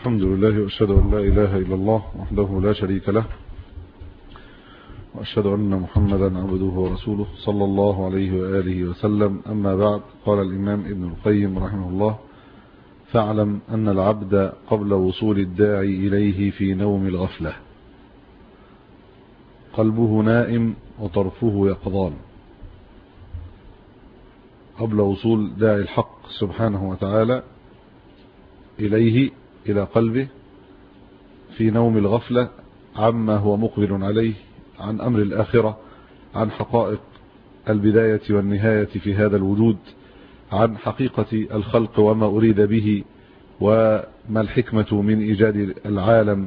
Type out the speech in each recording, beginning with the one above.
الحمد لله وأشهد أن لا إله إلا الله وحده لا شريك له، وأشهد أن محمدا عبده ورسوله صلى الله عليه وآله وسلم. أما بعد، قال الإمام ابن القيم رحمه الله: فاعلم أن العبد قبل وصول الداعي إليه في نوم الغفلة، قلبه نائم وطرفه يقظان. قبل وصول داعي الحق سبحانه وتعالى إليه إلى قلبه في نوم الغفلة عما هو مقبل عليه، عن أمر الآخرة، عن حقائق البداية والنهاية في هذا الوجود، عن حقيقة الخلق وما أريد به وما الحكمة من إيجاد العالم،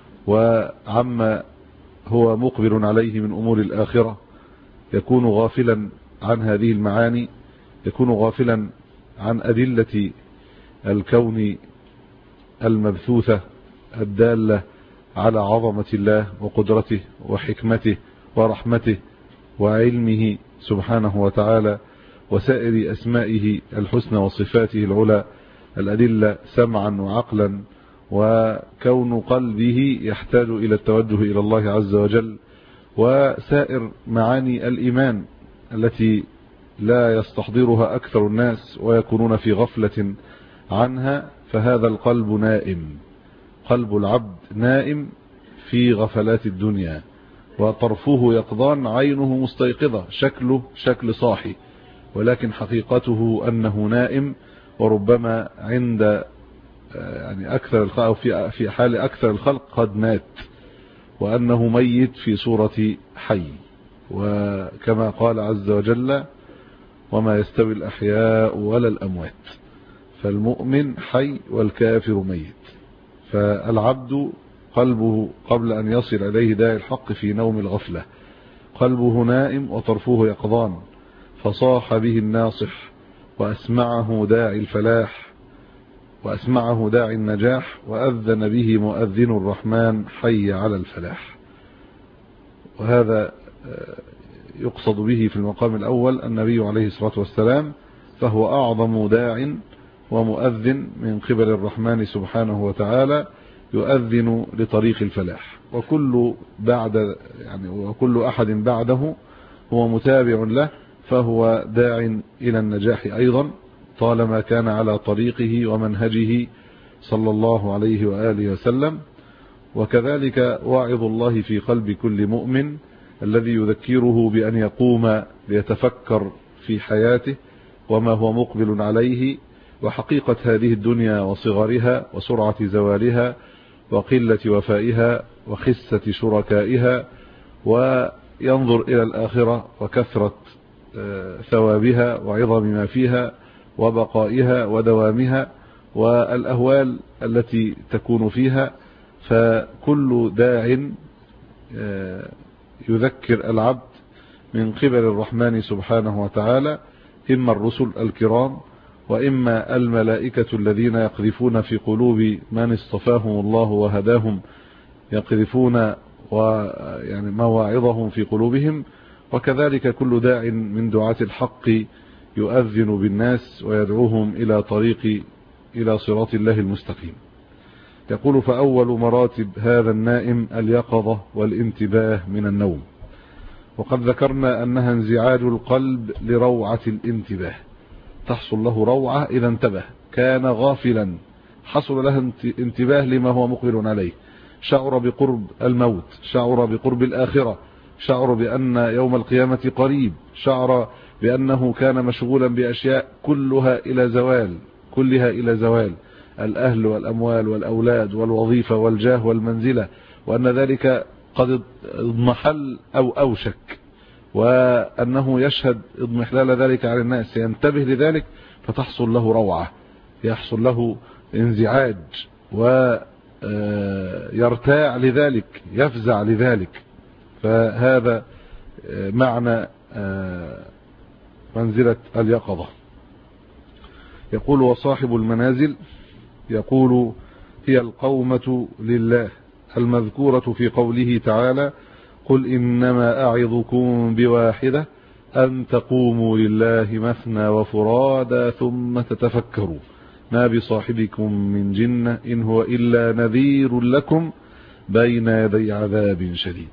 وعما هو مقبل عليه من أمور الآخرة، يكون غافلا عن هذه المعاني، يكون غافلا عن أدلة الكون المبثوثة الدالة على عظمة الله وقدرته وحكمته ورحمته وعلمه سبحانه وتعالى وسائر أسمائه الحسنى وصفاته العلى، الأدلة سمعا وعقلا، وكون قلبه يحتاج إلى التوجه إلى الله عز وجل، وسائر معاني الإيمان التي لا يستحضرها أكثر الناس ويكونون في غفلة عنها. فهذا القلب نائم، قلب العبد نائم في غفلات الدنيا، وطرفه يقظان، عينه مستيقظة، شكله شكل صاحي، ولكن حقيقته أنه نائم. وربما عند أكثر الخلق أو في حال أكثر الخلق قد مات، وأنه ميت في صورة حي، وكما قال عز وجل: وما يستوي الأحياء ولا الأموات. فالمؤمن حي والكافر ميت. فالعبد قلبه قبل أن يصل إليه داعي الحق في نوم الغفلة، قلبه نائم وطرفه يقظان، فصاح به الناصح وأسمعه داعي الفلاح وأسمعه داعي النجاح، وأذن به مؤذن الرحمن: حي على الفلاح. وهذا يقصد به في المقام الأول النبي عليه الصلاة والسلام، فهو أعظم داع ومؤذن من قبل الرحمن سبحانه وتعالى، يؤذن لطريق الفلاح. وكل أحد بعده هو متابع له، فهو داع إلى النجاح أيضا، طالما كان على طريقه ومنهجه صلى الله عليه وآله وسلم. وكذلك واعظ الله في قلب كل مؤمن الذي يذكره بأن يقوم ليتفكر في حياته وما هو مقبل عليه، وحقيقة هذه الدنيا وصغرها وسرعة زوالها وقلة وفائها وخسة شركائها، وينظر إلى الآخرة وكثرة ثوابها وعظم ما فيها وبقائها ودوامها والأهوال التي تكون فيها. فكل داع يذكر العبد من قبل الرحمن سبحانه وتعالى، إما الرسل الكرام وإما الملائكة الذين يقذفون في قلوب من اصطفاهم الله وهداهم، يقذفون مواعظهم في قلوبهم. وكذلك كل داع من دعاة الحق يؤذن بالناس ويدعوهم إلى صراط الله المستقيم. يقول: فأول مراتب هذا النائم اليقظة والانتباه من النوم. وقد ذكرنا أنها انزعاج القلب لروعة الانتباه، تحصل له روعة إذا انتبه، كان غافلا حصل له انتباه لما هو مقبل عليه، شعر بقرب الموت، شعر بقرب الآخرة، شعر بأن يوم القيامة قريب، شعر بأنه كان مشغولا بأشياء كلها إلى زوال، الأهل والأموال والأولاد والوظيفة والجاه والمنزلة، وأن ذلك قد اضمحل أو أوشك، وأنه يشهد اضمحلال ذلك على الناس، ينتبه لذلك فتحصل له روعة، يحصل له انزعاج، ويرتاع لذلك، يفزع لذلك. فهذا معنى منزلة اليقظة. يقول: وصاحب المنازل يقول: هي القومة لله المذكورة في قوله تعالى: قل إنما أعظكم بواحدة أن تقوموا لله مثنى وفرادى ثم تتفكروا. ما بصاحبكم من جنة إن هو إلا نذير لكم بين يدي عذاب شديد.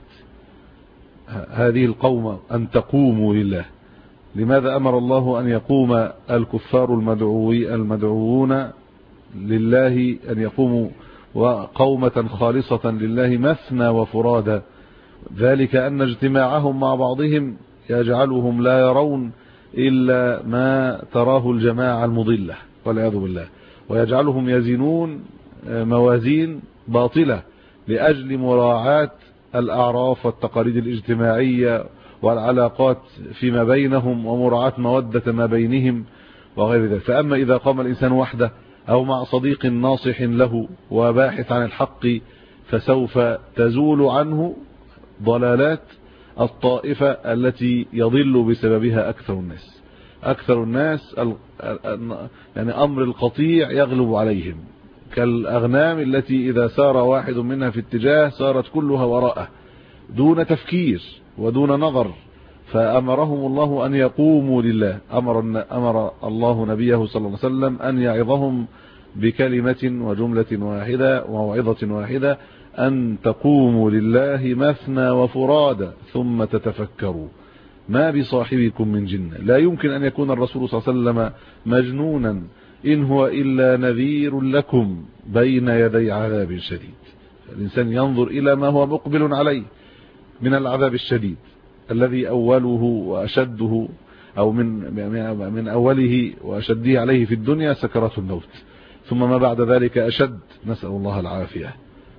هذه القوم أن تقوموا لله. لماذا أمر الله أن يقوم الكفار المدعوون لله، أن يقوموا وقومة خالصة لله مثنى وفرادا؟ ذلك أن اجتماعهم مع بعضهم يجعلهم لا يرون إلا ما تراه الجماعة المضلة والعياذ بالله، ويجعلهم يزنون موازين باطلة لأجل مراعاة الأعراف والتقاليد الاجتماعية والعلاقات فيما بينهم ومراعاة مودة ما بينهم وغير ذلك. فأما إذا قام الإنسان وحده أو مع صديق ناصح له وباحث عن الحق فسوف تزول عنه ضلالات الطائفة التي يضل بسببها أكثر الناس يعني أمر القطيع يغلب عليهم، كالأغنام التي إذا سار واحد منها في اتجاه سارت كلها وراءه دون تفكير ودون نظر. فأمرهم الله أن يقوموا لله. أمر الله نبيه صلى الله عليه وسلم أن يعظهم بكلمة وجملة واحدة وموعظة واحدة، أن تقوموا لله مثنى وفرادا ثم تتفكروا ما بصاحبكم من جنة. لا يمكن أن يكون الرسول صلى الله عليه وسلم مجنونا، إن هو إلا نذير لكم بين يدي عذاب شديد. الإنسان ينظر إلى ما هو مقبل عليه من العذاب الشديد الذي أوله وأشده أو من أوله وأشده عليه في الدنيا سكرات الموت، ثم ما بعد ذلك أشد، نسأل الله العافية،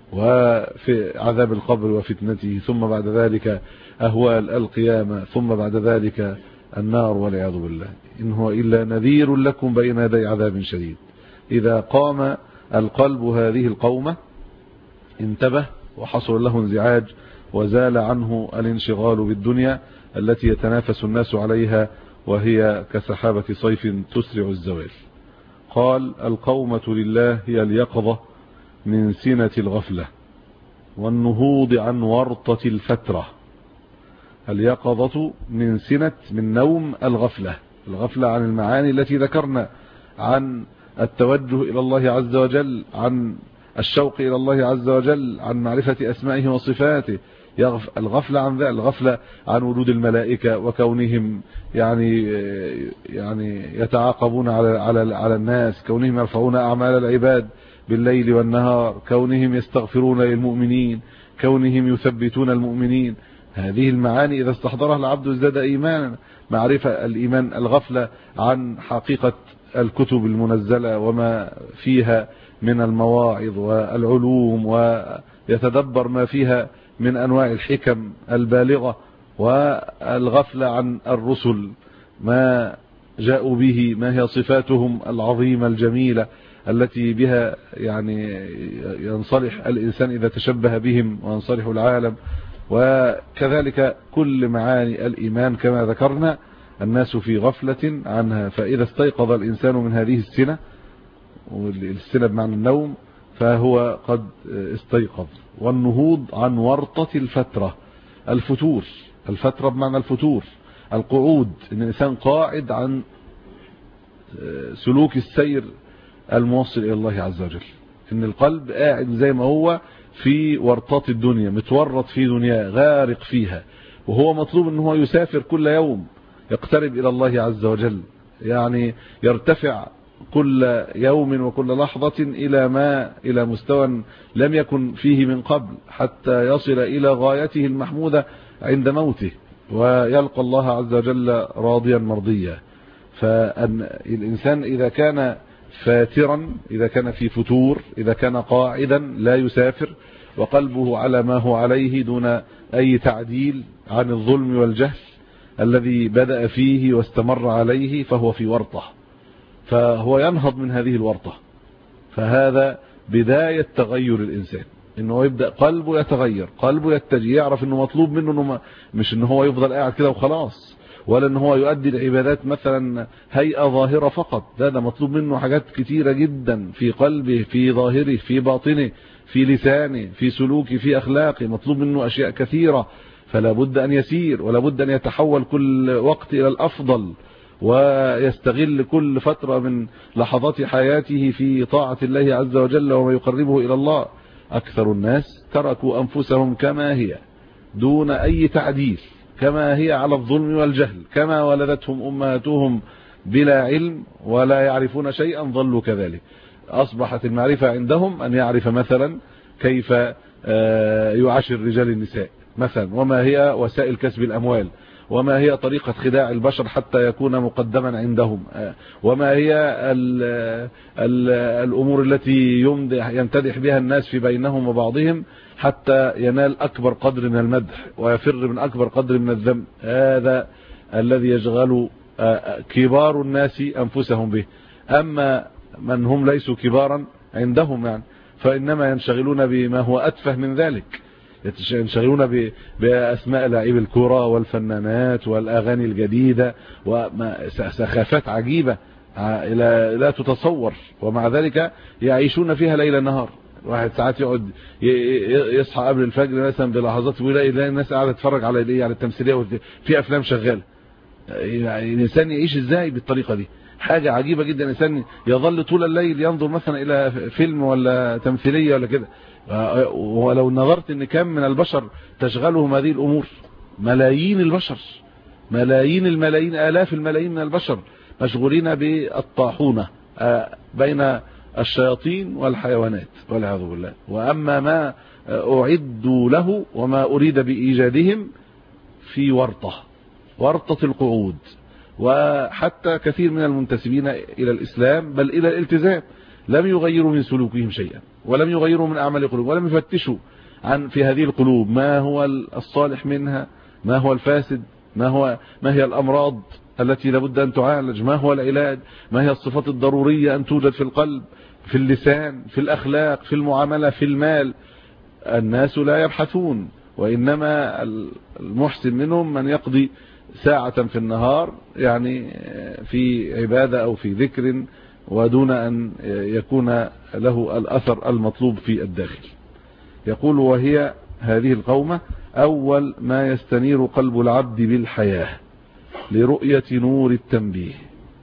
وفي عذاب القبر وفتنته، ثم بعد ذلك أهوال القيامة، ثم بعد ذلك النار والعياذ بالله. إن هو إلا نذير لكم بين يدي عذاب شديد. إذا قام القلب هذه القومة انتبه وحصل له انزعاج وزال عنه الانشغال بالدنيا التي يتنافس الناس عليها، وهي كسحابة صيف تسرع الزوال. قال: القومة لله هي اليقظة من سنة الغفلة والنهوض عن ورطة الفترة. اليقظة من نوم الغفلة عن المعاني التي ذكرنا، عن التوجه إلى الله عز وجل، عن الشوق إلى الله عز وجل، عن معرفة أسمائه وصفاته. الغفلة عن ذلك، الغفلة عن وجود الملائكة وكونهم يعني يتعاقبون على الناس، كونهم يرفعون أعمال العباد بالليل والنهار، كونهم يستغفرون للمؤمنين، كونهم يثبتون المؤمنين. هذه المعاني إذا استحضرها العبد ازداد إيمانا. معرفة الإيمان، الغفلة عن حقيقة الكتب المنزلة وما فيها من المواعظ والعلوم، ويتدبر ما فيها من أنواع الحكم البالغة، والغفلة عن الرسل ما جاءوا به، ما هي صفاتهم العظيمة الجميلة التي بها يعني ينصلح الإنسان إذا تشبه بهم وينصلح العالم. وكذلك كل معاني الإيمان كما ذكرنا الناس في غفلة عنها. فإذا استيقظ الإنسان من هذه السنة، والسنة بمعنى النوم، فهو قد استيقظ. والنهوض عن ورطة الفترة، الفترة بمعنى الفتور، القعود، إن الإنسان قاعد عن سلوك السير الموصل إلى الله عز وجل. إن القلب قاعد زي ما هو في ورطات الدنيا، متورط في دنيا، غارق فيها، وهو مطلوب أنه هو يسافر كل يوم، يقترب إلى الله عز وجل، يعني يرتفع كل يوم وكل لحظة إلى مستوى لم يكن فيه من قبل، حتى يصل إلى غايته المحمودة عند موته، ويلقى الله عز وجل راضيا مرضيا. فالإنسان إذا كان فاترا، إذا كان في فتور، إذا كان قاعدا لا يسافر وقلبه على ما هو عليه دون أي تعديل عن الظلم والجهل الذي بدأ فيه واستمر عليه، فهو في ورطة، فهو ينهض من هذه الورطة. فهذا بداية تغير الإنسان، إنه يبدأ قلبه يتغير، قلبه يتجه، يعرف إنه مطلوب منه إنه مش إنه هو يفضل قاعد كده وخلاص، ولا إنه هو يؤدي العبادات مثلا هيئة ظاهرة فقط. ده مطلوب منه حاجات كتيرة جدا في قلبه، في ظاهره، في باطنه، في لسانه، في سلوكه، في أخلاقه. مطلوب منه أشياء كثيرة، فلا بد أن يسير، ولا بد أن يتحول كل وقت إلى الأفضل، ويستغل كل فترة من لحظات حياته في طاعة الله عز وجل وما يقربه إلى الله. أكثر الناس تركوا أنفسهم كما هي دون أي تعديل، كما هي على الظلم والجهل، كما ولدتهم أمهاتهم بلا علم ولا يعرفون شيئا ظلوا كذلك. أصبحت المعرفة عندهم أن يعرف مثلا كيف يعاشر رجال النساء مثلا، وما هي وسائل كسب الأموال، وما هي طريقة خداع البشر حتى يكون مقدما عندهم، وما هي الأمور التي يمتدح بها الناس في بينهم وبعضهم حتى ينال أكبر قدر من المدح ويفر من أكبر قدر من الذم. هذا الذي يشغل كبار الناس أنفسهم به. أما من هم ليسوا كبارا عندهم يعني فإنما ينشغلون بما هو أتفه من ذلك، ينشغلون بأسماء لاعبي الكرة والفنانات والأغاني الجديدة وسخافات عجيبة لا تتصور، ومع ذلك يعيشون فيها ليل نهار. واحد ساعات يقعد يصحى قبل الفجر مثلا بلحظات ويلاقي الناس قاعده تتفرج على على التمثيليه في افلام شغاله. يعني الانسان يعيش ازاي بالطريقه دي؟ حاجه عجيبه جدا. الانسان يظل طول الليل ينظر مثلا الى فيلم ولا تمثيليه ولا كده، ولو نظرت ان كم من البشر تشغلهم هذه الامور، ملايين البشر، ملايين الملايين، آلاف الملايين من البشر مشغولين بالطاحونه بين الشياطين والحيوانات والعياذ بالله. واما ما اعدوا له وما اريد بايجادهم في ورطه القعود. وحتى كثير من المنتسبين الى الاسلام بل الى الالتزام لم يغيروا من سلوكهم شيئا، ولم يغيروا من اعمال القلوب، ولم يفتشوا عن في هذه القلوب ما هو الصالح منها، ما هو الفاسد، ما هي الامراض التي لابد ان تعالج، ما هو العلاج، ما هي الصفات الضروريه ان توجد في القلب، في اللسان، في الاخلاق، في المعامله، في المال. الناس لا يبحثون، وانما المحسن منهم من يقضي ساعة في النهار يعني في عبادة او في ذكر، ودون ان يكون له الاثر المطلوب في الداخل. يقول: وهي هذه القومة اول ما يستنير قلب العبد بالحياة لرؤية نور التنبيه.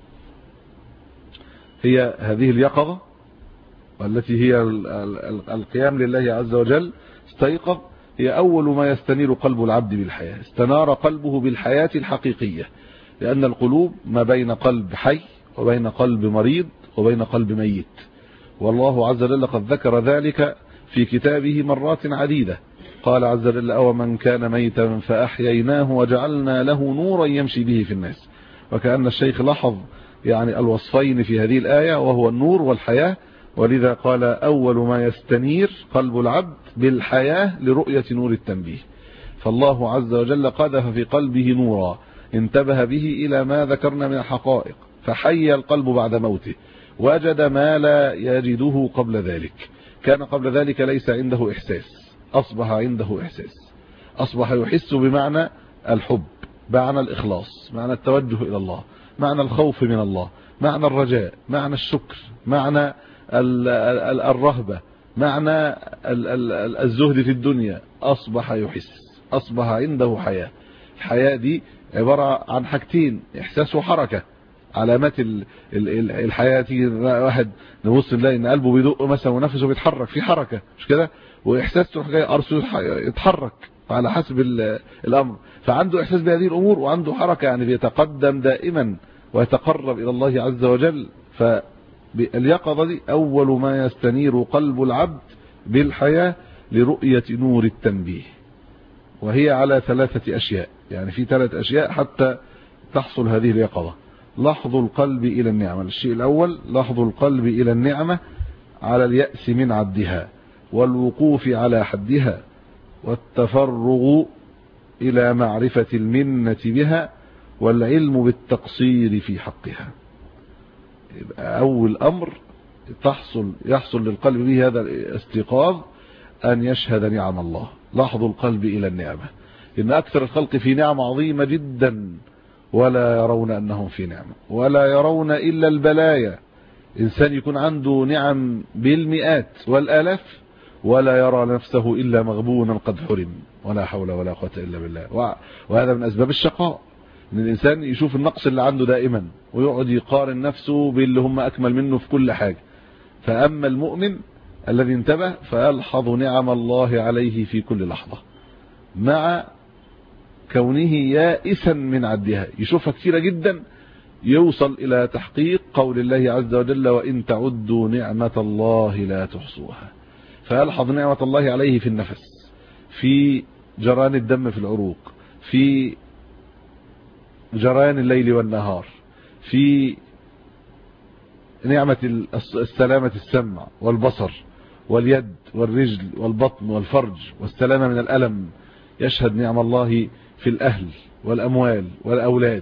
هي هذه اليقظة والتي هي القيام لله عز وجل، استيقظ، هي أول ما يستنير قلب العبد بالحياة. استنار قلبه بالحياة الحقيقية، لأن القلوب ما بين قلب حي وبين قلب مريض وبين قلب ميت، والله عز وجل قد ذكر ذلك في كتابه مرات عديدة. قال عز وجل: أو من كان ميتا فأحييناه وجعلنا له نورا يمشي به في الناس. وكأن الشيخ لاحظ يعني الوصفين في هذه الآية، وهو النور والحياة، ولذا قال: أول ما يستنير قلب العبد بالحياة لرؤية نور التنبيه. فالله عز وجل قذف في قلبه نورا انتبه به إلى ما ذكرنا من الحقائق، فحي القلب بعد موته، وجد ما لا يجده قبل ذلك. كان قبل ذلك ليس عنده إحساس، أصبح عنده إحساس، أصبح يحس بمعنى الحب، معنى الإخلاص، معنى التوجه إلى الله، معنى الخوف من الله، معنى الرجاء، معنى الشكر، معنى الرهبة، معنى الزهد في الدنيا. أصبح يحس، أصبح عنده حياة. الحياة دي عبارة عن حاجتين: إحساس وحركة. علامات الحياة تيجي واحد نبص نلاقي ان قلبه بيدق مثلا ونفسه بيتحرك، في حركة، مش كده؟ واحساس تروح جاي ارسل يتحرك على حسب الامر. فعنده احساس بهذه الامور وعنده حركة، يعني بيتقدم دائما ويتقرب الى الله عز وجل. فاليقظة دي اول ما يستنير قلب العبد بالحياة لرؤية نور التنبيه. وهي على 3 أشياء، يعني في 3 أشياء حتى تحصل هذه اليقظة. لحظ القلب إلى النعمة. الشيء الأول لحظ القلب إلى النعمة على اليأس من عدها، والوقوف على حدها، والتفرغ إلى معرفة المنة بها، والعلم بالتقصير في حقها. أول أمر يحصل للقلب به هذا الاستيقاظ أن يشهد نعم الله. لحظ القلب إلى النعمة، إن أكثر الخلق في نعمة عظيمة جدا ولا يرون أنهم في نعمة، ولا يرون إلا البلايا. إنسان يكون عنده نعم بالمئات والآلاف ولا يرى نفسه إلا مغبونا قد حرم، ولا حول ولا قوة إلا بالله. وهذا من أسباب الشقاء. ان الانسان يشوف النقص اللي عنده دائما ويقعد يقارن نفسه باللي هم اكمل منه في كل حاجة. فاما المؤمن الذي انتبه فيلحظ نعم الله عليه في كل لحظة مع كونه يائسا من عدها، يشوفها كثيرة جدا، يوصل الى تحقيق قول الله عز وجل وان تعدوا نعمة الله لا تحصوها. فيلحظ نعمة الله عليه في النفس، في جران الدم في العروق، في جران الليل والنهار، في نعمة السلامة السمع والبصر واليد والرجل والبطن والفرج والسلامة من الألم. يشهد نعم الله في الأهل والأموال والأولاد.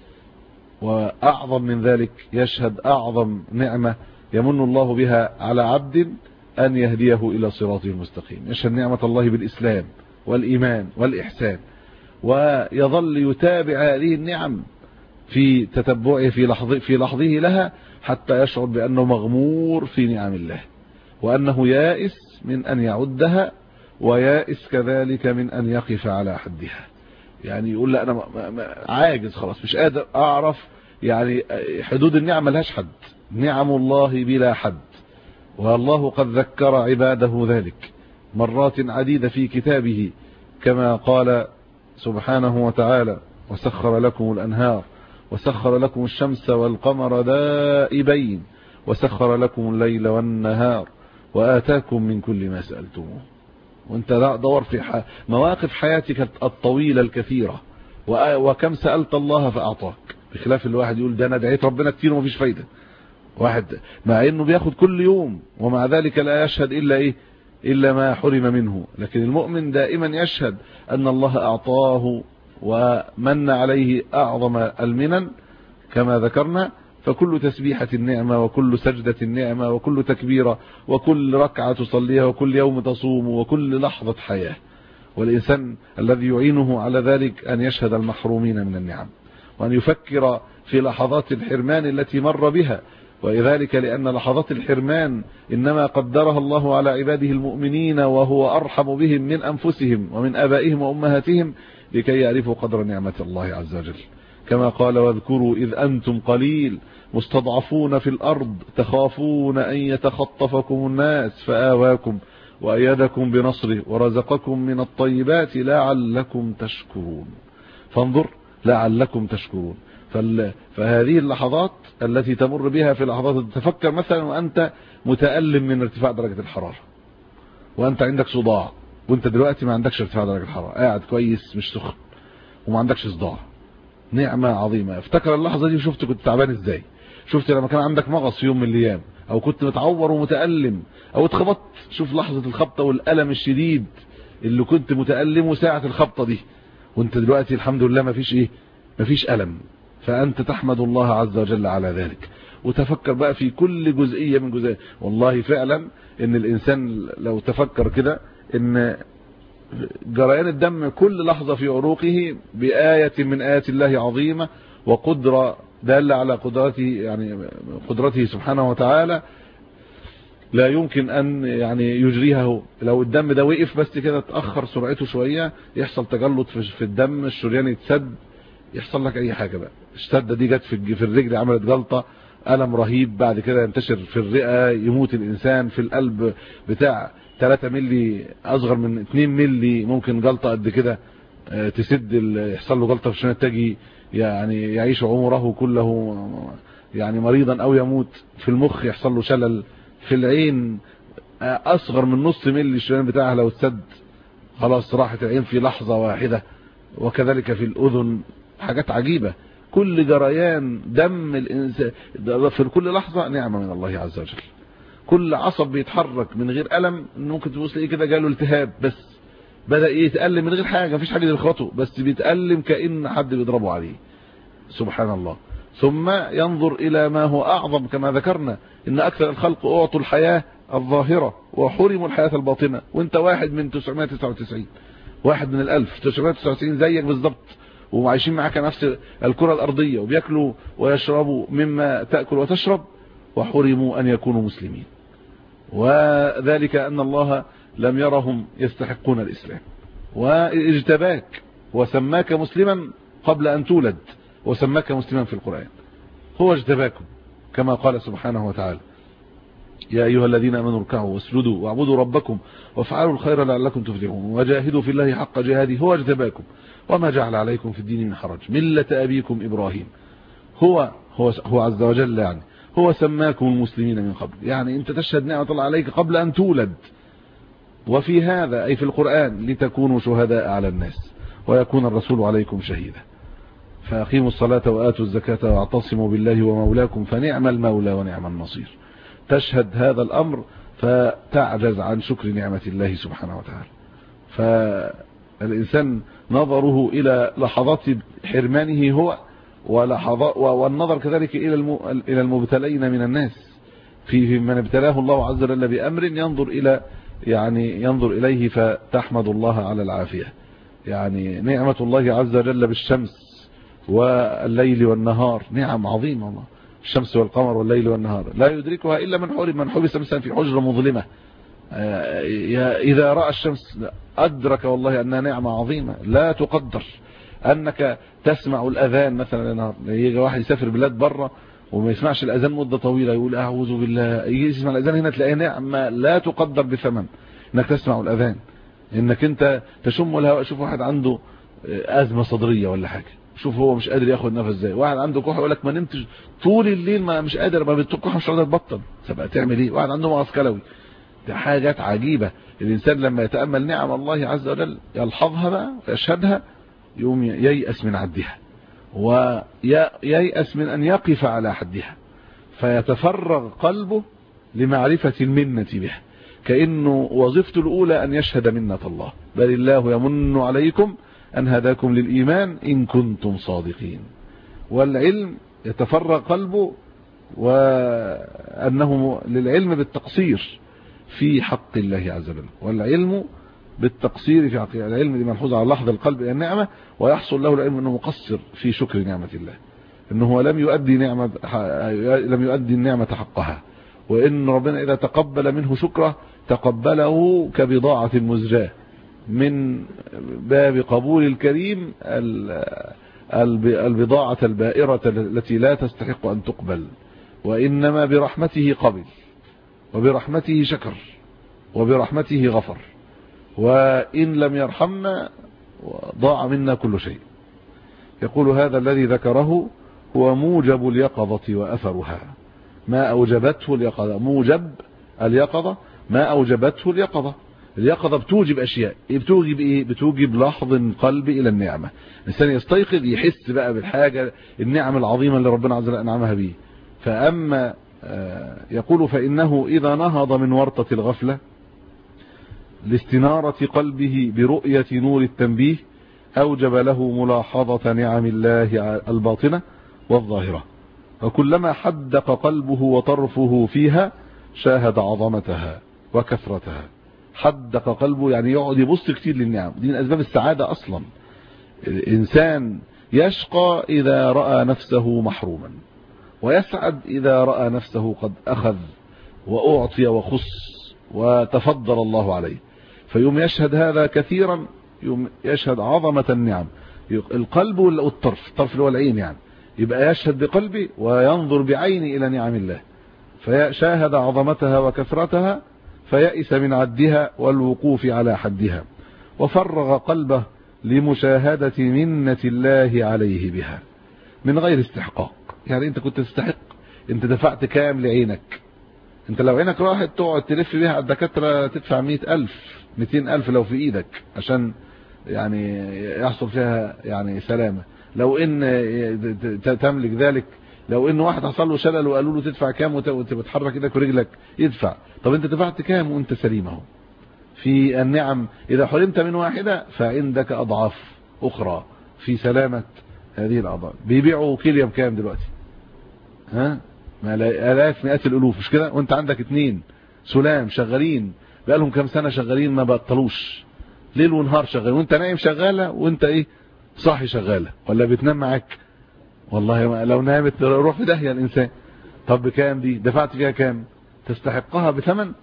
وأعظم من ذلك يشهد أعظم نعمة يمن الله بها على عبد أن يهديه إلى صراطه المستقيم. يشهد نعمة الله بالإسلام والإيمان والإحسان، ويظل يتابع هذه النعم في تتبعه في لحظه لها حتى يشعر بأنه مغمور في نعم الله، وأنه يائس من أن يعدها، ويائس كذلك من أن يقف على حدها. يعني يقول لا أنا عاجز خلاص، مش قادر أعرف، يعني حدود النعم لهاش حد، نعم الله بلا حد. والله قد ذكر عباده ذلك مرات عديدة في كتابه، كما قال سبحانه وتعالى وسخر لكم الأنهار وسخر لكم الشمس والقمر دائبين وسخر لكم الليل والنهار وآتاكم من كل ما سألتموه. وانت دور في مواقف حياتك الطويلة الكثيرة وكم سألت الله فأعطاك، بخلاف الواحد يقول ده انا دعيت ربنا كتير ومفيش فايدة. واحد مع انه بياخد كل يوم ومع ذلك لا يشهد إلا ما حرم منه. لكن المؤمن دائما يشهد أن الله أعطاه ومن عليه أعظم المنن كما ذكرنا. فكل تسبيحة النعمة وكل سجدة النعمة وكل تكبيرة وكل ركعة تصليها وكل يوم تصوم وكل لحظة حياة. والإنسان الذي يعينه على ذلك أن يشهد المحرومين من النعم، وأن يفكر في لحظات الحرمان التي مر بها. وذلك لأن لحظات الحرمان إنما قدرها الله على عباده المؤمنين وهو أرحم بهم من أنفسهم ومن آبائهم وأمهاتهم، لكي يعرفوا قدر نعمة الله عز وجل. كما قال واذكروا إذ أنتم قليل مستضعفون في الأرض تخافون أن يتخطفكم الناس فآواكم وأيدكم بنصره ورزقكم من الطيبات لعلكم تشكرون. فانظر لعلكم تشكرون. فهذه اللحظات التي تمر بها في لحظات، تفكر مثلا وأنت متألم من ارتفاع درجة الحرارة وأنت عندك صداع، وأنت دلوقتي ما عندكش ارتفاع درجة الحرارة، قاعد كويس مش سخن وما عندكش صداع، نعمة عظيمة. افتكر اللحظة دي، شفت كنت تعبان ازاي، شفت لما كان عندك مغص في يوم من الايام، او كنت متعور ومتألم، او اتخبطت، شوف لحظة الخبطة والألم الشديد اللي كنت متألمه ساعة الخبطة دي، وانت دلوقتي الحمد لله مفيش ألم. فأنت تحمد الله عز وجل على ذلك. وتفكر بقى في كل جزئية من جزئية. والله فعلا ان الانسان لو تفكر كده ان جريان الدم كل لحظة في عروقه بآية من آيات الله عظيمة وقدرة دالة على قدرته، يعني قدرته سبحانه وتعالى لا يمكن أن يعني يجريها. لو الدم ده وقف بس كده تأخر سرعته شوية يحصل تجلط في الدم، الشريان يتسد، يحصل لك أي حاجة بقى. السدة دي جت في الرجل عملت جلطة، ألم رهيب، بعد كده ينتشر في الرئة، يموت الإنسان. في القلب بتاع 3 ملي أصغر من 2 ملي ممكن جلطة قد كده تسد، يحصل له جلطة في الشريان التاجي، يعني يعيش عمره كله يعني مريضا أو يموت. في المخ يحصل له شلل. في العين أصغر من نص ملي الشريان بتاعها لو اتسد خلاص راحت العين في لحظة واحدة. وكذلك في الأذن، حاجات عجيبة. كل جريان دم الإنسان في كل لحظة نعمة من الله عز وجل. كل عصب بيتحرك من غير ألم، ممكن تبص ليه كده جاله التهاب بس بدأ يتألم من غير حاجة، مفيش حاجة يخبطه بس بيتألم كأن حد بيضربه عليه. سبحان الله. ثم ينظر إلى ما هو أعظم، كما ذكرنا إن أكثر الخلق أعطوا الحياة الظاهرة وحرموا الحياة الباطنة، وانت واحد من 999، واحد من 1999 زيك بالضبط، وعايشين معك نفس الكرة الأرضية وبيأكلوا ويشربوا مما تأكل وتشرب، وحرموا أن يكونوا مسلمين. وذلك أن الله لم يرهم يستحقون الإسلام، واجتباك وسماك مسلما قبل أن تولد وسماك مسلما في القرآن. هو اجتباكم كما قال سبحانه وتعالى: يا أيها الذين آمنوا اركعوا واسجدوا واعبدوا ربكم وافعلوا الخير لعلكم تفلحون وجاهدوا في الله حق جهاده هو اجتباكم وما جعل عليكم في الدين من حرج ملة أبيكم إبراهيم. هو عز وجل يعني هو سماكم المسلمين من قبل، يعني أنت تشهد نعمة الله عليك قبل أن تولد، وفي هذا أي في القرآن لتكونوا شهداء على الناس ويكون الرسول عليكم شهيدا. فأقيموا الصلاة وآتوا الزكاة واعتصموا بالله ومولاكم فنعم المولى ونعم النصير. تشهد هذا الأمر فتعجز عن شكر نعمة الله سبحانه وتعالى. فالإنسان نظره إلى لحظات حرمانه هو والنظر كذلك إلى المبتلين من الناس، في من ابتلاه الله عز وجل بأمر ينظر إليه فتحمد الله على العافية. يعني نعمة الله عز وجل بالشمس والليل والنهار نعم عظيمة الله، الشمس والقمر والليل والنهار لا يدركها إلا من حبس مثلا في حجرة مظلمة، إذا رأى الشمس أدرك والله أنها نعمة عظيمة لا تقدر. أنك تسمع الأذان مثلا، يجي واحد يسافر بلاد بره وما يسمعش الأذان مدة طويلة يقول أعوذ بالله، يجي يسمع الأذان هنا تلاقيه نعمة لا تقدر بثمن انك تسمع الأذان، انك انت تشم الهواء. شوف واحد عنده أزمة صدرية ولا حاجة، شوف هو مش قادر ياخد نفس ازاي، واحد عنده كحة يقول لك ما نمتش طول الليل ما مش قادر، ما بتكح مش قادر تبطل، تبقى تعمل ايه؟ واحد عنده مغص كلوي. دي حاجات عجيبة. الإنسان لما يتأمل نعم الله عز وجل يلحظها بقى ويشهدها يوم ييأس من عدها وييأس من أن يقف على حدها، فيتفرغ قلبه لمعرفة المنة بها، كأنه وظيفته الأولى أن يشهد منة الله، بل الله يمن عليكم أن هداكم للإيمان إن كنتم صادقين. والعلم يتفرغ قلبه وأنه للعلم بالتقصير في حق الله عز وجل، والعلم بالتقصير في حق العلم دي ملحوظة على لحظ القلب إلى النعمة، ويحصل له العلم أنه مقصر في شكر نعمة الله، أنه لم يؤدي النعمة حقها، وإن ربنا إذا تقبل منه شكره تقبله كبضاعة مزجاة من باب قبول الكريم البضاعة البائرة التي لا تستحق أن تقبل، وإنما برحمته قبل وبرحمته شكر وبرحمته غفر، وإن لم يرحمنا ضاع منا كل شيء. يقول هذا الذي ذكره هو موجب اليقظة وأثرها، ما أوجبته اليقظة، موجب اليقظة ما أوجبته اليقظة. اليقظة بتوجب أشياء، بتوجب إيه؟ بتوجب لحظ القلب إلى النعمة، الإنسان يستيقظ يحس بقى بالحاجة النعم العظيمة اللي ربنا عز وجل أنعمها به. فأما يقول فإنه إذا نهض من ورطة الغفلة لاستنارة قلبه برؤية نور التنبيه أوجب له ملاحظة نعم الله الباطنة والظاهرة، وكلما حدق قلبه وطرفه فيها شاهد عظمتها وكثرتها. حدق قلبه يعني يقعد يبص كتير للنعم، دي من أسباب السعادة أصلا. الإنسان يشقى إذا رأى نفسه محروما، ويسعد إذا رأى نفسه قد أخذ وأعطي وخص وتفضل الله عليه، فيوم يشهد هذا كثيرا، يوم يشهد عظمة النعم. القلب والطرف، الطرف اللي هو العين يعني، يبقى يشهد بقلبي وينظر بعيني إلى نعم الله، فشاهد عظمتها وكثرتها فيأس من عدها والوقوف على حدها، وفرغ قلبه لمشاهدة منة الله عليه بها من غير استحقاق. يعني انت كنت تستحق، انت دفعت كام لعينك؟ انت لو عينك راحت تقعد تلف بيها على الدكاترة تدفع 100,000 200,000 لو في ايدك عشان يعني يحصل فيها يعني سلامة. لو ان تملك ذلك، لو ان واحد حصل له شلل وقالوا له تدفع كام وانت بتحرك ايدك ورجلك يدفع، طب انت دفعت كام وانت سليم اهو؟ في النعم اذا حرمت من واحدة فعندك اضعاف اخرى في سلامة هذه الاعضاء. بيبيعوا كليه بكام دلوقتي؟ ها، ما الاف مئات الالوف، مش كده؟ وانت عندك 2 سلام شغالين بقالهم كام سنة شغالين ما بطلوش، ليل ونهار شغالين، وانت نايم شغالة وانت ايه صاحي شغالة، ولا بتنام معاك؟ والله لو نامت روح في داهية الانسان. طب بكام دي؟ دفعت فيها كام؟ تستحقها بثمن؟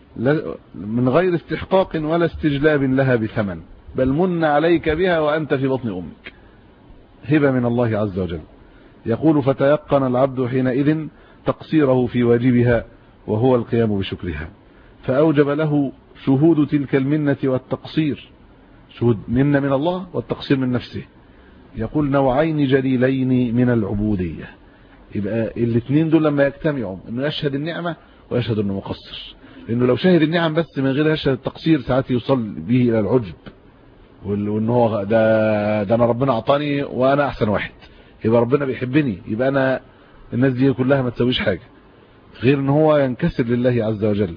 من غير استحقاق ولا استجلاب لها بثمن، بل من عليك بها وانت في بطن امك. هبة من الله عز وجل. يقول فتيقن العبد حينئذ تقصيره في واجبها وهو القيام بشكرها، فأوجب له شهود تلك المنة والتقصير، شهود منة من الله والتقصير من نفسه. يقول نوعين جليلين من العبودية. يبقى الاثنين دول لما يجتمعوا انه يشهد النعمة ويشهد انه مقصر، لانه لو شهد النعم بس من غير يشهد التقصير ساعات يوصل به الى العجب، وان هو ده انا ربنا اعطاني وانا احسن واحد، يبقى ربنا بيحبني، يبقى انا الناس دي كلها ما تسويش حاجة، غير ان هو ينكسر لله عز وجل.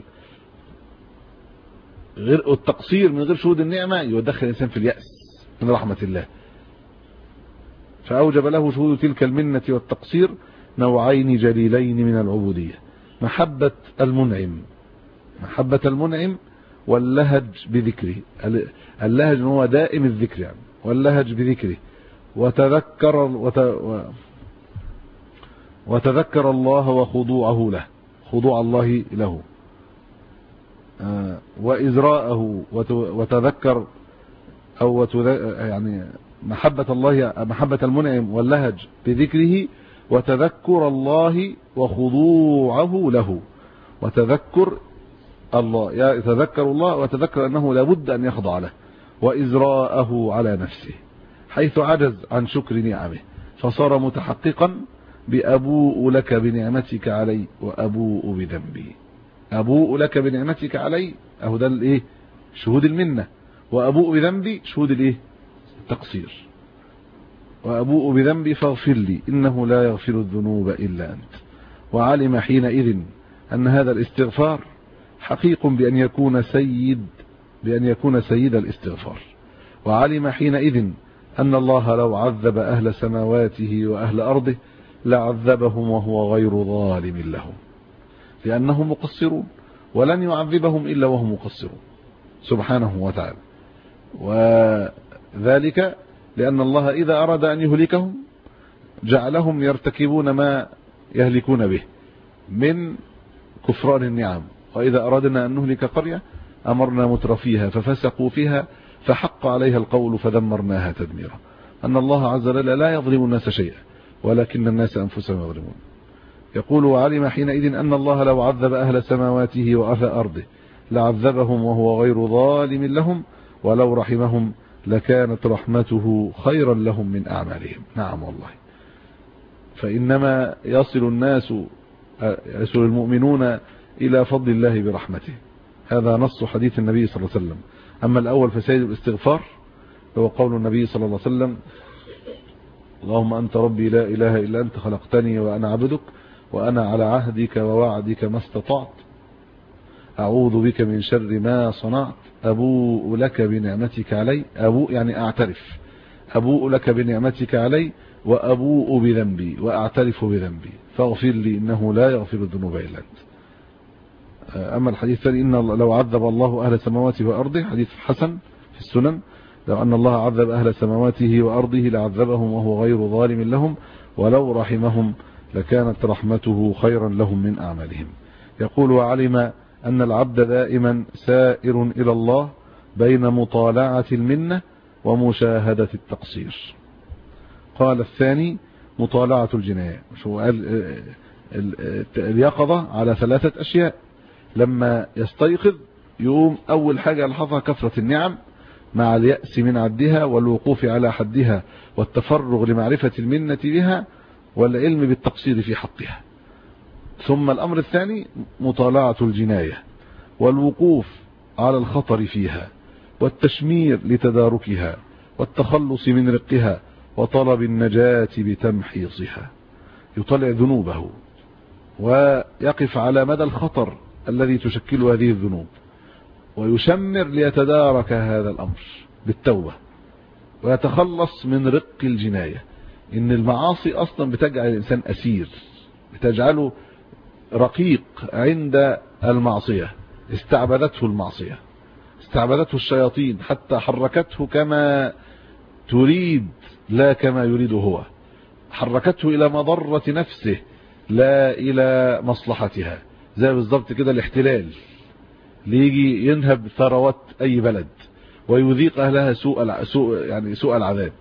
غير التقصير من غير شهود النعمة يدخل الانسان في اليأس من رحمة الله. فأوجب له شهود تلك المنة والتقصير نوعين جليلين من العبودية: محبة المنعم واللهج بذكره. اللهج هو دائم الذكر يعني، واللهج بذكره، وتذكر الله وخضوعه له، خضوع الله له، وإزراءه، وتذكر أو يعني محبة المنعم واللهج بذكره، وتذكر الله وخضوعه له، وتذكر الله، يتذكر الله وتذكر أنه لابد أن يخضع له، وإزراءه على نفسه حيث عجز عن شكر نعمه، فصار متحققا بأبوء لك بنعمتك علي وأبوء بذنبي. أبوء لك بنعمتك علي أهو ده الايه؟ شهود المنة. وأبوء بذنبي شهود الايه؟ التقصير. وأبوء بذنبي فاغفر لي إنه لا يغفر الذنوب إلا أنت. وعلم حينئذ أن هذا الاستغفار حقيق بأن يكون سيد الاستغفار. وعلم حينئذ أن الله لو عذب أهل سماواته وأهل أرضه لعذبهم وهو غير ظالم لهم، لأنهم مقصرون، ولن يعذبهم إلا وهم مقصرون سبحانه وتعالى. وذلك لأن الله إذا أراد أن يهلكهم جعلهم يرتكبون ما يهلكون به من كفران النعم. وإذا أردنا أن نهلك قرية أمرنا مترفيها ففسقوا فيها فحق عليها القول فدمرناها تدميرا. أن الله عز وجل لا يظلم الناس شيئا ولكن الناس أنفسهم يظلمون. يقول وعلم حينئذ أن الله لو عذب أهل سماواته وأهل أرضه لعذبهم وهو غير ظالم لهم، ولو رحمهم لكانت رحمته خيرا لهم من أعمالهم. نعم والله. فإنما يصل المؤمنون إلى فضل الله برحمته. هذا نص حديث النبي صلى الله عليه وسلم. أما الأول فسيد الاستغفار هو قول النبي صلى الله عليه وسلم: اللهم أنت ربي لا إله إلا أنت خلقتني وأنا عبدك وأنا على عهدك ووعدك ما استطعت أعوذ بك من شر ما صنعت أبوء لك بنعمتك علي. أبوء يعني أعترف، أبوء لك بنعمتك علي وأبوء بذنبي وأعترف بذنبي فاغفر لي إنه لا يغفر الذنوب إلا أنت. أما الحديث الثاني: إن لو عذب الله أهل سماواته وأرضه، حديث حسن في السنن: لو أن الله عذب أهل سماواته وأرضه لعذبهم وهو غير ظالم لهم ولو رحمهم لكانت رحمته خيرا لهم من أعمالهم. يقول وعلم أن العبد دائما سائر إلى الله بين مطالعة المنة ومشاهدة التقصير. قال الثاني مطالعة الجناية. اليقظة على 3 أشياء: لما يستيقظ يقوم أول حاجة يلحظها كثرة النعم مع اليأس من عدها والوقوف على حدها والتفرغ لمعرفة المنة بها والعلم بالتقصير في حقها. ثم الأمر الثاني مطالعة الجناية والوقوف على الخطر فيها والتشمير لتداركها والتخلص من رقها وطلب النجاة بتمحيصها. يطلع ذنوبه ويقف على مدى الخطر الذي تشكل هذه الذنوب ويشمر ليتدارك هذا الأمر بالتوبة ويتخلص من رق الجناية. إن المعاصي أصلا بتجعل الإنسان أسير، بتجعله رقيق عند المعصية. استعبدته المعصية، استعبدته الشياطين حتى حركته كما تريد لا كما يريد هو، حركته إلى مضرة نفسه لا إلى مصلحتها. زي بالضبط كده الاحتلال ليجي ينهب ثروات أي بلد ويذيق أهلها سوء العذاب.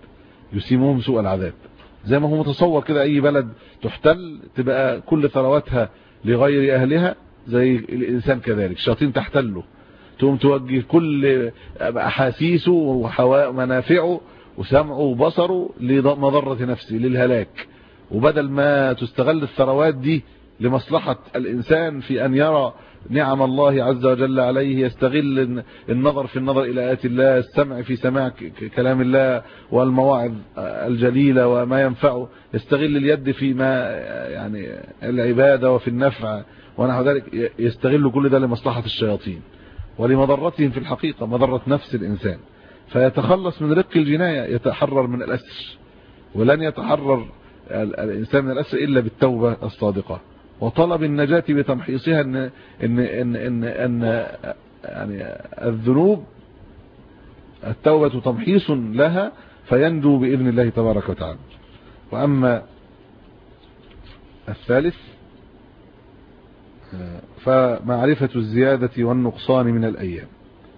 يسيمهم سوء العذاب. زي ما هو متصور كده اي بلد تحتل تبقى كل ثرواتها لغير اهلها، زي الانسان كذلك الشياطين تحتله، تقوم توجه كل احاسيسه ومنافعه وسمعه وبصره لمضرة نفسه للهلاك. وبدل ما تستغل الثروات دي لمصلحة الإنسان في أن يرى نعم الله عز وجل عليه، يستغل النظر في النظر إلى آيات الله، السمع في سماع كلام الله والمواعظ الجليلة وما ينفعه، يستغل اليد في ما يعني العبادة وفي النفع ونحو ذلك، يستغل كل ده لمصلحة الشياطين ولمضرتهم في الحقيقة، مضرة نفس الإنسان، فيتخلص من رق الجناية، يتحرر من الأسر. ولن يتحرر الإنسان من الأسر إلا بالتوبة الصادقة وطلب النجاة بتمحيصها. إن يعني الذنوب التوبة تمحيص لها فينجو بإذن الله تبارك وتعالى. وأما الثالث فمعرفة الزيادة والنقصان من الأيام.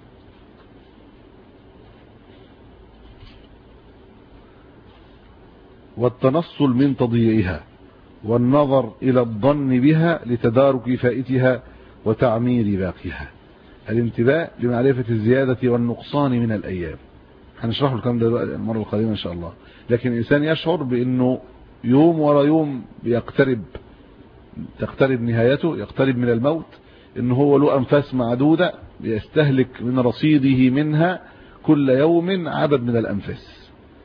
والتنصل من تضييعها والنظر إلى الظن بها لتدارك فائتها وتعمير باقيها. الانتباه لمعرفة الزيادة والنقصان من الأيام. هنشرح الكلام ده المرة القادمة إن شاء الله. لكن الإنسان يشعر بأنه يوم ورا يوم تقترب نهايته، يقترب من الموت، إنه هو له أنفاس معدودة يستهلك من رصيده منها كل يوم عدد من الأنفاس.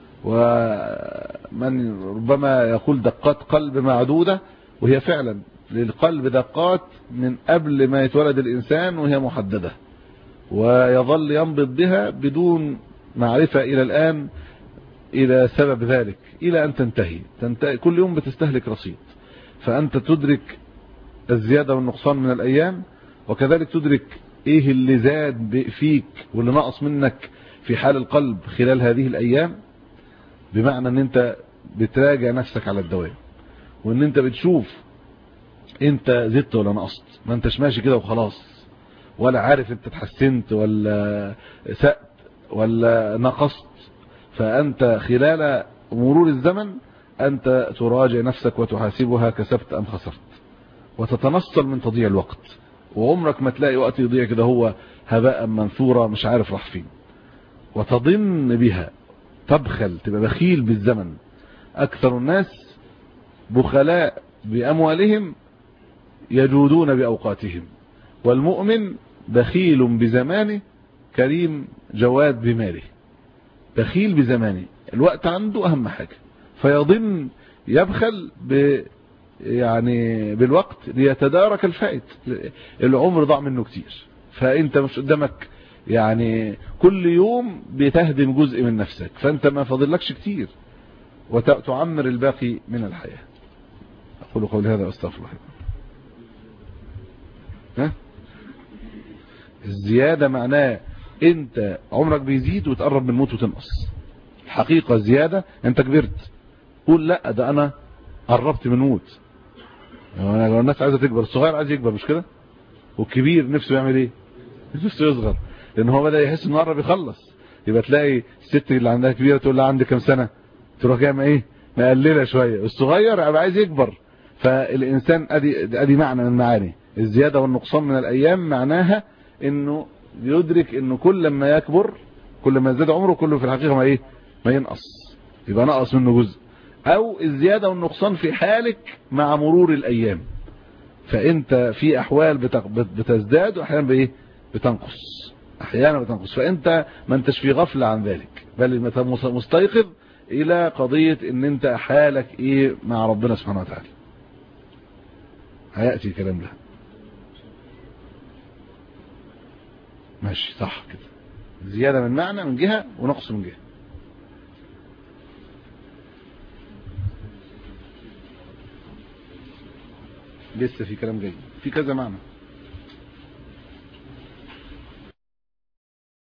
ومن ربما يقول دقات قلب معدودة، وهي فعلا للقلب دقات من قبل ما يتولد الإنسان وهي محددة، ويظل ينبض بها بدون معرفة إلى الآن إلى سبب ذلك، إلى أن تنتهي كل يوم بتستهلك رصيد. فأنت تدرك الزيادة والنقصان من الأيام، وكذلك تدرك إيه اللي زاد فيك واللي نقص منك في حال القلب خلال هذه الأيام، بمعنى ان انت بتراجع نفسك على الدوام، وان انت بتشوف انت زدت ولا نقصت. ما انتش ماشي كده وخلاص ولا عارف انت اتحسنت ولا سأت ولا نقصت. فانت خلال مرور الزمن انت تراجع نفسك وتحاسبها كسبت ام خسرت، وتتنصل من تضييع الوقت. وعمرك ما تلاقي وقت يضيع كده هو هباء منثورا مش عارف راح فين. وتضن بها، تبخل، تبقى بخيل بالزمن. أكثر الناس بخلاء بأموالهم يجودون بأوقاتهم، والمؤمن بخيل بزمانه كريم جواد بماله. بخيل بزمانه، الوقت عنده أهم حاجة، فيضن يبخل يعني بالوقت ليتدارك الفائت. العمر ضاع منه كتير، فأنت مش قدامك يعني كل يوم بتهدم جزء من نفسك، فأنت ما فاضلكش كتير وتعمر الباقي من الحياة. أقول قولي هذا وأستغفر الله. الزيادة معناه أنت عمرك بيزيد وتقرب من الموت وتنقص. الحقيقة الزيادة أنت كبرت، قول لا ده أنا قربت من الموت. الناس عايزة تكبر، الصغير عايز يكبر مش كده، والكبير نفسه يعمل ايه؟ نفسه يصغر، لان هو بدأ يحس انه قرب يخلص. يبقى تلاقي الست اللي عندها كبيرة تقول لها عندك كام سنة، تروح جايه ايه مقلله شويه، الصغير يبقى عايز يكبر. فالانسان ادي معنى من معاني الزياده والنقصان من الايام، معناها انه يدرك انه كل ما يكبر كل ما يزداد عمره كله في الحقيقه ما ينقص، يبقى نقص منه جزء. او الزياده والنقصان في حالك مع مرور الايام، فانت في احوال بتزداد واحيانا بتنقص، احيانا بتنقص، فانت ما انتش في غفله عن ذلك، بل انت مستيقظ الى قضيه ان انت حالك ايه مع ربنا سبحانه وتعالى. هياتي الكلام ده ماشي صح كده، زياده من معنى من جهه ونقص من جهه. لسه في كلام جاي في كذا معنى.